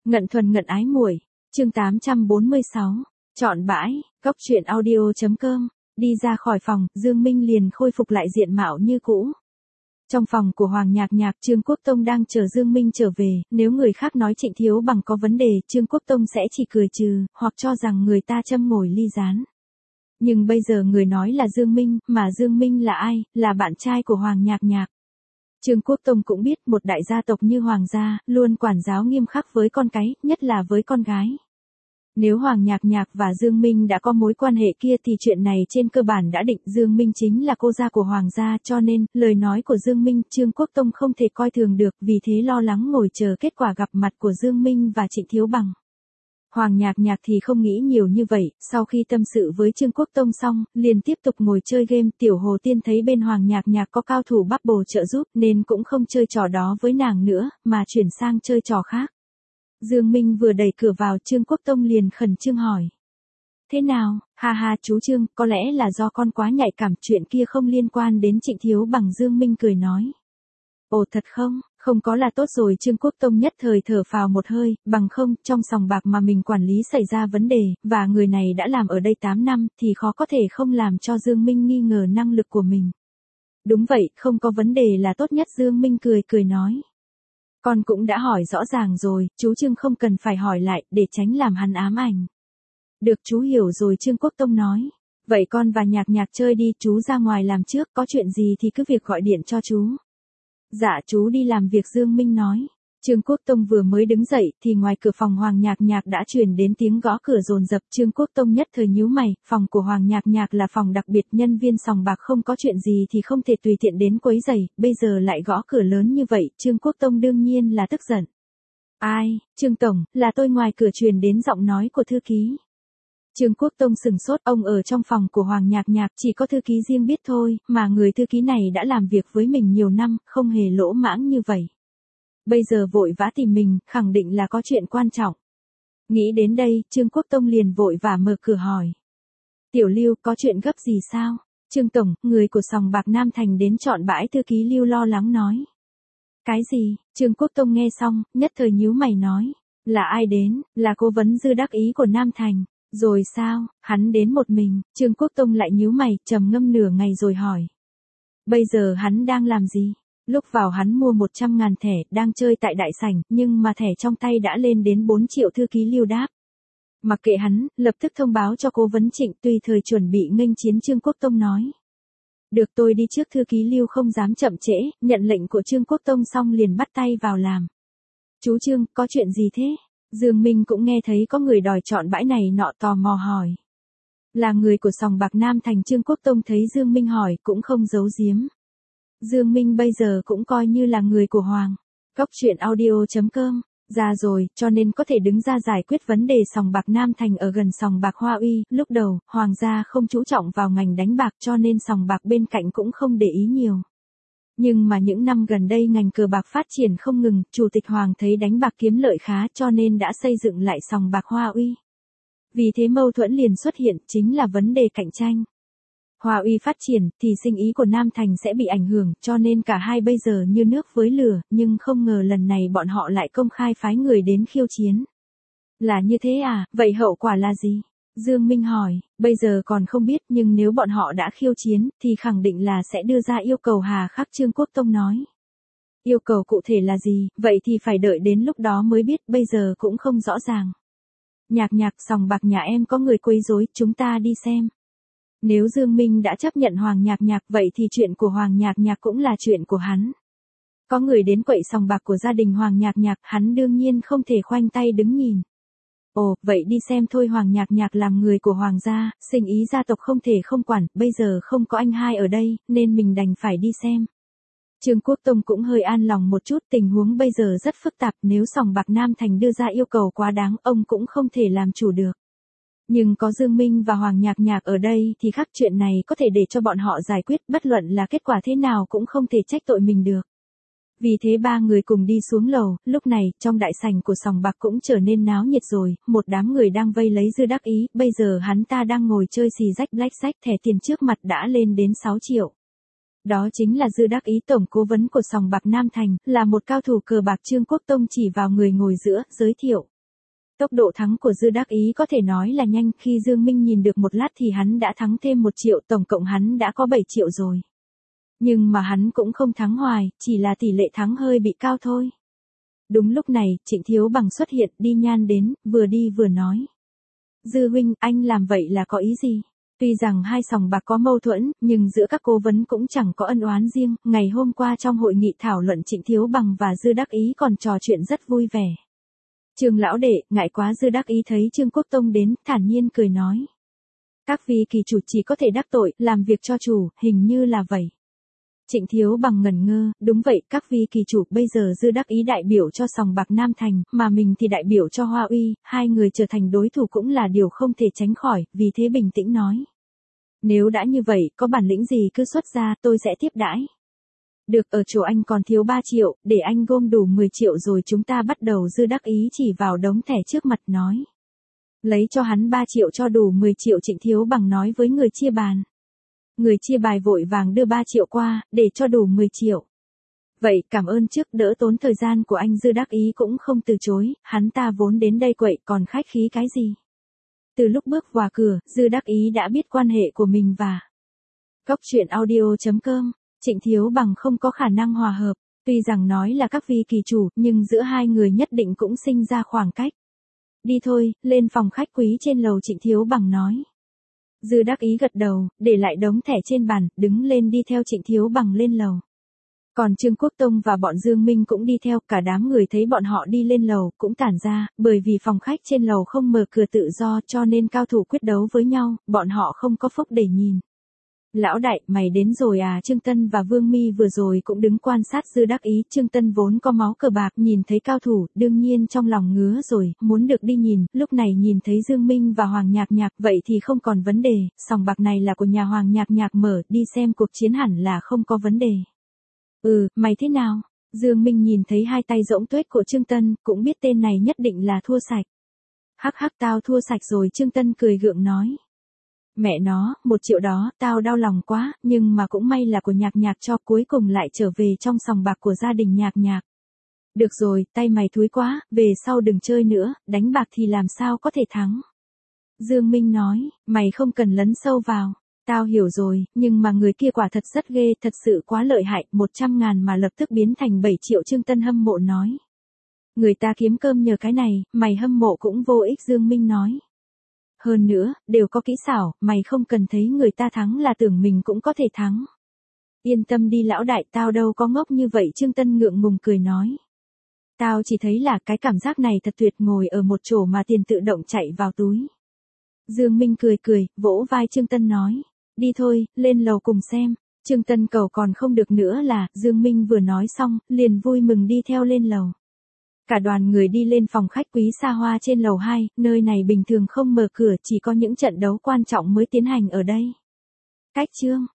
Ngận thuần ngận ái muội, chương 846, chọn bãi, góc truyện audio.com, đi ra khỏi phòng, Dương Minh liền khôi phục lại diện mạo như cũ. Trong phòng của Hoàng Nhạc Nhạc, Trương Quốc Tông đang chờ Dương Minh trở về, nếu người khác nói Trịnh Thiếu Bằng có vấn đề, Trương Quốc Tông sẽ chỉ cười trừ, hoặc cho rằng người ta châm ngòi ly gián. Nhưng bây giờ người nói là Dương Minh, mà Dương Minh là ai, là bạn trai của Hoàng Nhạc Nhạc. Trương Quốc Tông cũng biết một đại gia tộc như Hoàng gia, luôn quản giáo nghiêm khắc với con cái, nhất là với con gái. Nếu Hoàng Nhạc Nhạc và Dương Minh đã có mối quan hệ kia thì chuyện này trên cơ bản đã định Dương Minh chính là cô gia của Hoàng gia, cho nên, lời nói của Dương Minh, Trương Quốc Tông không thể coi thường được, vì thế lo lắng ngồi chờ kết quả gặp mặt của Dương Minh và Trịnh Thiếu Bằng. Hoàng Nhạc Nhạc thì không nghĩ nhiều như vậy, sau khi tâm sự với Trương Quốc Tông xong, liền tiếp tục ngồi chơi game. Tiểu Hồ Tiên thấy bên Hoàng Nhạc Nhạc có cao thủ Bubble trợ giúp nên cũng không chơi trò đó với nàng nữa, mà chuyển sang chơi trò khác. Dương Minh vừa đẩy cửa vào, Trương Quốc Tông liền khẩn trương hỏi. Thế nào, ha ha chú Trương, có lẽ là do con quá nhạy cảm, chuyện kia không liên quan đến Trịnh Thiếu Bằng. Dương Minh cười nói. Ồ thật không, không có là tốt rồi. Trương Quốc Tông nhất thời thở phào một hơi, bằng không, trong sòng bạc mà mình quản lý xảy ra vấn đề, và người này đã làm ở đây 8 năm, thì khó có thể không làm cho Dương Minh nghi ngờ năng lực của mình. Đúng vậy, không có vấn đề là tốt nhất. Dương Minh cười nói. Con cũng đã hỏi rõ ràng rồi, chú Trương không cần phải hỏi lại, để tránh làm hắn ám ảnh. Được, chú hiểu rồi. Trương Quốc Tông nói. Vậy con và Nhạc Nhạc chơi đi, chú ra ngoài làm trước, có chuyện gì thì cứ việc gọi điện cho chú. Dạ chú đi làm việc. Dương Minh nói. Trương Quốc Tông vừa mới đứng dậy, thì ngoài cửa phòng Hoàng Nhạc Nhạc đã truyền đến tiếng gõ cửa dồn dập. Trương Quốc Tông nhất thời nhíu mày, phòng của Hoàng Nhạc Nhạc là phòng đặc biệt, nhân viên sòng bạc không có chuyện gì thì không thể tùy tiện đến quấy rầy, bây giờ lại gõ cửa lớn như vậy, Trương Quốc Tông đương nhiên là tức giận. Ai, Trương Tổng, là tôi. Ngoài cửa truyền đến giọng nói của thư ký. Trương Quốc Tông sừng sốt, ông ở trong phòng của Hoàng Nhạc Nhạc chỉ có thư ký riêng biết thôi, mà người thư ký này đã làm việc với mình nhiều năm, không hề lỗ mãng như vậy. Bây giờ vội vã tìm mình, khẳng định là có chuyện quan trọng. Nghĩ đến đây, Trương Quốc Tông liền vội vã mở cửa hỏi. Tiểu Lưu, có chuyện gấp gì sao? Trương Tổng, người của sòng bạc Nam Thành đến chọn bãi. Thư ký Lưu lo lắng nói. Cái gì? Trương Quốc Tông nghe xong, nhất thời nhíu mày nói. Là ai đến? Là cố vấn Dư Đắc Ý của Nam Thành. Rồi sao? Hắn đến một mình. Trương Quốc Tông lại nhíu mày, trầm ngâm nửa ngày rồi hỏi. Bây giờ hắn đang làm gì? Lúc vào hắn mua 100.000 thẻ, đang chơi tại đại sảnh, nhưng mà thẻ trong tay đã lên đến 4 triệu. Thư ký Lưu đáp. Mặc kệ hắn, lập tức thông báo cho cố vấn Trịnh, tùy thời chuẩn bị nghênh chiến. Trương Quốc Tông nói. Được, tôi đi trước. Thư ký Lưu không dám chậm trễ, nhận lệnh của Trương Quốc Tông xong liền bắt tay vào làm. Chú Trương, có chuyện gì thế? Dương Minh cũng nghe thấy có người đòi chọn bãi này nọ, tò mò hỏi. Là người của sòng bạc Nam Thành. Trương Quốc Tông thấy Dương Minh hỏi, cũng không giấu giếm. Dương Minh bây giờ cũng coi như là người của Hoàng. Góc truyện audio.com, ra rồi, cho nên có thể đứng ra giải quyết vấn đề sòng bạc Nam Thành ở gần sòng bạc Hoa Uy. Lúc đầu, Hoàng gia không chú trọng vào ngành đánh bạc cho nên sòng bạc bên cạnh cũng không để ý nhiều. Nhưng mà những năm gần đây ngành cờ bạc phát triển không ngừng, Chủ tịch Hoàng thấy đánh bạc kiếm lợi khá cho nên đã xây dựng lại sòng bạc Hoa Uy. Vì thế mâu thuẫn liền xuất hiện, chính là vấn đề cạnh tranh. Hoa Uy phát triển, thì sinh ý của Nam Thành sẽ bị ảnh hưởng, cho nên cả hai bây giờ như nước với lửa, nhưng không ngờ lần này bọn họ lại công khai phái người đến khiêu chiến. Là như thế à, vậy hậu quả là gì? Dương Minh hỏi, bây giờ còn không biết, nhưng nếu bọn họ đã khiêu chiến, thì khẳng định là sẽ đưa ra yêu cầu hà khắc. Trương Quốc Tông nói. Yêu cầu cụ thể là gì, vậy thì phải đợi đến lúc đó mới biết, bây giờ cũng không rõ ràng. Nhạc Nhạc, sòng bạc nhà em có người quấy rối, chúng ta đi xem. Nếu Dương Minh đã chấp nhận Hoàng Nhạc Nhạc, vậy thì chuyện của Hoàng Nhạc Nhạc cũng là chuyện của hắn. Có người đến quậy sòng bạc của gia đình Hoàng Nhạc Nhạc, hắn đương nhiên không thể khoanh tay đứng nhìn. Ồ, vậy đi xem thôi. Hoàng Nhạc Nhạc làm người của Hoàng gia, sinh ý gia tộc không thể không quản, bây giờ không có anh hai ở đây, nên mình đành phải đi xem. Trương Quốc Tông cũng hơi an lòng một chút, tình huống bây giờ rất phức tạp, nếu sòng bạc Nam Thành đưa ra yêu cầu quá đáng, ông cũng không thể làm chủ được. Nhưng có Dương Minh và Hoàng Nhạc Nhạc ở đây thì khác, chuyện này có thể để cho bọn họ giải quyết, bất luận là kết quả thế nào cũng không thể trách tội mình được. Vì thế ba người cùng đi xuống lầu, lúc này, trong đại sảnh của sòng bạc cũng trở nên náo nhiệt rồi, một đám người đang vây lấy Dư Đắc Ý, bây giờ hắn ta đang ngồi chơi xì rách blackjack, thẻ tiền trước mặt đã lên đến 6 triệu. Đó chính là Dư Đắc Ý, tổng cố vấn của sòng bạc Nam Thành, là một cao thủ cờ bạc. Trương Quốc Tông chỉ vào người ngồi giữa, giới thiệu. Tốc độ thắng của Dư Đắc Ý có thể nói là nhanh, khi Dương Minh nhìn được một lát thì hắn đã thắng thêm 1 triệu, tổng cộng hắn đã có 7 triệu rồi. Nhưng mà hắn cũng không thắng hoài, chỉ là tỷ lệ thắng hơi bị cao thôi. Đúng lúc này, Trịnh Thiếu Bằng xuất hiện, đi nhan đến, vừa đi vừa nói. Dư huynh, anh làm vậy là có ý gì? Tuy rằng hai sòng bạc có mâu thuẫn, nhưng giữa các cố vấn cũng chẳng có ân oán riêng. Ngày hôm qua trong hội nghị thảo luận, Trịnh Thiếu Bằng và Dư Đắc Ý còn trò chuyện rất vui vẻ. Trương lão đệ, ngại quá. Dư Đắc Ý thấy Trương Quốc Tông đến, thản nhiên cười nói. Các vị kỳ chủ chỉ có thể đắc tội, làm việc cho chủ, hình như là vậy. Trịnh Thiếu Bằng ngẩn ngơ, đúng vậy, các vị kỳ chủ, bây giờ Dư Đắc Ý đại biểu cho sòng bạc Nam Thành, mà mình thì đại biểu cho Hoa Uy, hai người trở thành đối thủ cũng là điều không thể tránh khỏi, vì thế bình tĩnh nói. Nếu đã như vậy, có bản lĩnh gì cứ xuất ra, tôi sẽ tiếp đãi. Được, ở chỗ anh còn thiếu 3 triệu, để anh gom đủ 10 triệu rồi chúng ta bắt đầu. Dư Đắc Ý chỉ vào đống thẻ trước mặt nói. Lấy cho hắn 3 triệu cho đủ 10 triệu. Trịnh Thiếu Bằng nói với người chia bàn. Người chia bài vội vàng đưa 3 triệu qua, để cho đủ 10 triệu. Vậy, cảm ơn trước, đỡ tốn thời gian của anh. Dư Đắc Ý cũng không từ chối, hắn ta vốn đến đây quậy, còn khách khí cái gì. Từ lúc bước vào cửa, Dư Đắc Ý đã biết quan hệ của mình và Cốc truyện audio.com. Trịnh Thiếu Bằng không có khả năng hòa hợp, tuy rằng nói là các vị kỳ chủ, nhưng giữa hai người nhất định cũng sinh ra khoảng cách. Đi thôi, lên phòng khách quý trên lầu. Trịnh Thiếu Bằng nói. Dư Đắc Ý gật đầu, để lại đống thẻ trên bàn, đứng lên đi theo Trịnh Thiếu Bằng lên lầu. Còn Trương Quốc Tông và bọn Dương Minh cũng đi theo, cả đám người thấy bọn họ đi lên lầu, cũng tản ra, bởi vì phòng khách trên lầu không mở cửa tự do cho nên cao thủ quyết đấu với nhau, bọn họ không có phúc để nhìn. Lão đại, mày đến rồi à? Trương Tân và Vương Mi vừa rồi cũng đứng quan sát Dư Đắc Ý. Trương Tân vốn có máu cờ bạc, nhìn thấy cao thủ, đương nhiên trong lòng ngứa rồi, muốn được đi nhìn, lúc này nhìn thấy Dương Minh và Hoàng Nhạc Nhạc, vậy thì không còn vấn đề, sòng bạc này là của nhà Hoàng Nhạc Nhạc mở, đi xem cuộc chiến hẳn là không có vấn đề. Mày thế nào? Dương Minh nhìn thấy hai tay rỗng tuếch của Trương Tân, cũng biết tên này nhất định là thua sạch. Hắc hắc, tao thua sạch rồi. Trương Tân cười gượng nói. Mẹ nó, 1 triệu đó, tao đau lòng quá, nhưng mà cũng may là của Nhạc Nhạc cho, cuối cùng lại trở về trong sòng bạc của gia đình Nhạc Nhạc. Được rồi, tay mày thúi quá, về sau đừng chơi nữa, đánh bạc thì làm sao có thể thắng. Dương Minh nói, mày không cần lấn sâu vào. Tao hiểu rồi, nhưng mà người kia quả thật rất ghê, thật sự quá lợi hại, 100.000 mà lập tức biến thành 7 triệu. Trương Tân hâm mộ nói. Người ta kiếm cơm nhờ cái này, mày hâm mộ cũng vô ích. Dương Minh nói. Hơn nữa, đều có kỹ xảo, mày không cần thấy người ta thắng là tưởng mình cũng có thể thắng. Yên tâm đi lão đại, tao đâu có ngốc như vậy. Trương Tân ngượng ngùng cười nói. Tao chỉ thấy là cái cảm giác này thật tuyệt, ngồi ở một chỗ mà tiền tự động chạy vào túi. Dương Minh cười cười, vỗ vai Trương Tân nói. Đi thôi, lên lầu cùng xem. Trương Tân cầu còn không được nữa là, Dương Minh vừa nói xong, liền vui mừng đi theo lên lầu. Cả đoàn người đi lên phòng khách quý xa hoa trên lầu 2, nơi này bình thường không mở cửa, chỉ có những trận đấu quan trọng mới tiến hành ở đây. Cách chương